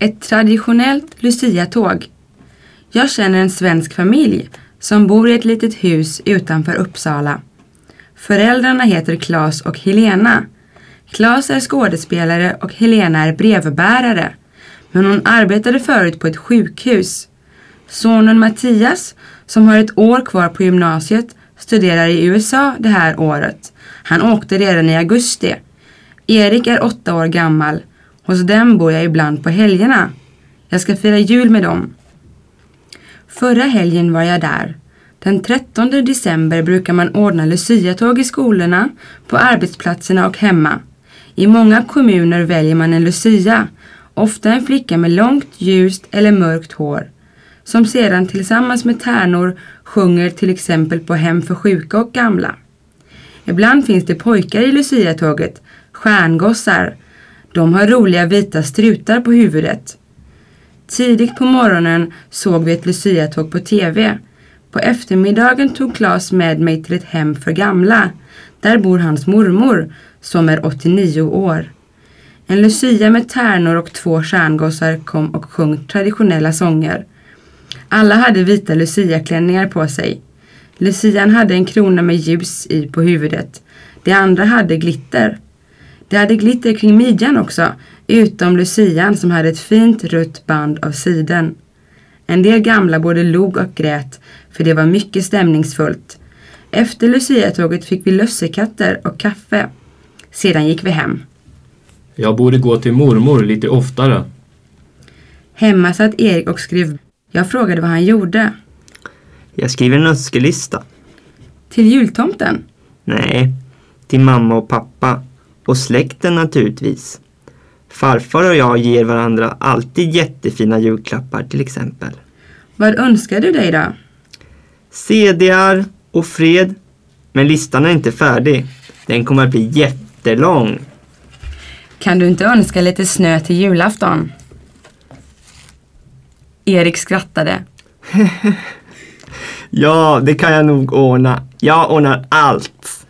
Ett traditionellt Lucia-tåg. Jag känner en svensk familj som bor i ett litet hus utanför Uppsala. Föräldrarna heter Claes och Helena. Claes är skådespelare och Helena är brevbärare. Men hon arbetade förut på ett sjukhus. Sonen Mattias, som har ett år kvar på gymnasiet, studerar i USA det här året. Han åkte redan i augusti. Erik är 8 år gammal. Hos dem bor jag ibland på helgerna. Jag ska fira jul med dem. Förra helgen var jag där. Den 13 december brukar man ordna Lucia-tåg i skolorna, på arbetsplatserna och hemma. I många kommuner väljer man en Lucia, ofta en flicka med långt, ljust eller mörkt hår, som sedan tillsammans med tärnor sjunger till exempel på hem för sjuka och gamla. Ibland finns det pojkar i Lucia-tåget, stjärngossar. De har roliga vita strutar på huvudet. Tidigt på morgonen såg vi ett Lucia-tåg på tv. På eftermiddagen tog Claes med mig till ett hem för gamla. Där bor hans mormor, som är 89 år. En Lucia med tärnor och 2 stjärngossar kom och sjöng traditionella sånger. Alla hade vita Lucia-klänningar på sig. Lucian hade en krona med ljus i på huvudet. De andra hade glitter. De hade glitter kring midjan också, utom Lucian som hade ett fint rött band av siden. En del gamla både log och grät, för det var mycket stämningsfullt. Efter Lucia-tåget fick vi lussekatter och kaffe. Sedan gick vi hem. Jag borde gå till mormor lite oftare. Hemma satt Erik och skrev. Jag frågade vad han gjorde. Jag skriver en önskelista. Till jultomten? Nej, till mamma och pappa. Och släkten naturligtvis. Farfar och jag ger varandra alltid jättefina julklappar till exempel. Vad önskar du dig då? CDR och fred. Men listan är inte färdig. Den kommer att bli jättelång. Kan du inte önska lite snö till julafton? Erik skrattade. Ja, det kan jag nog ordna. Jag ordnar allt.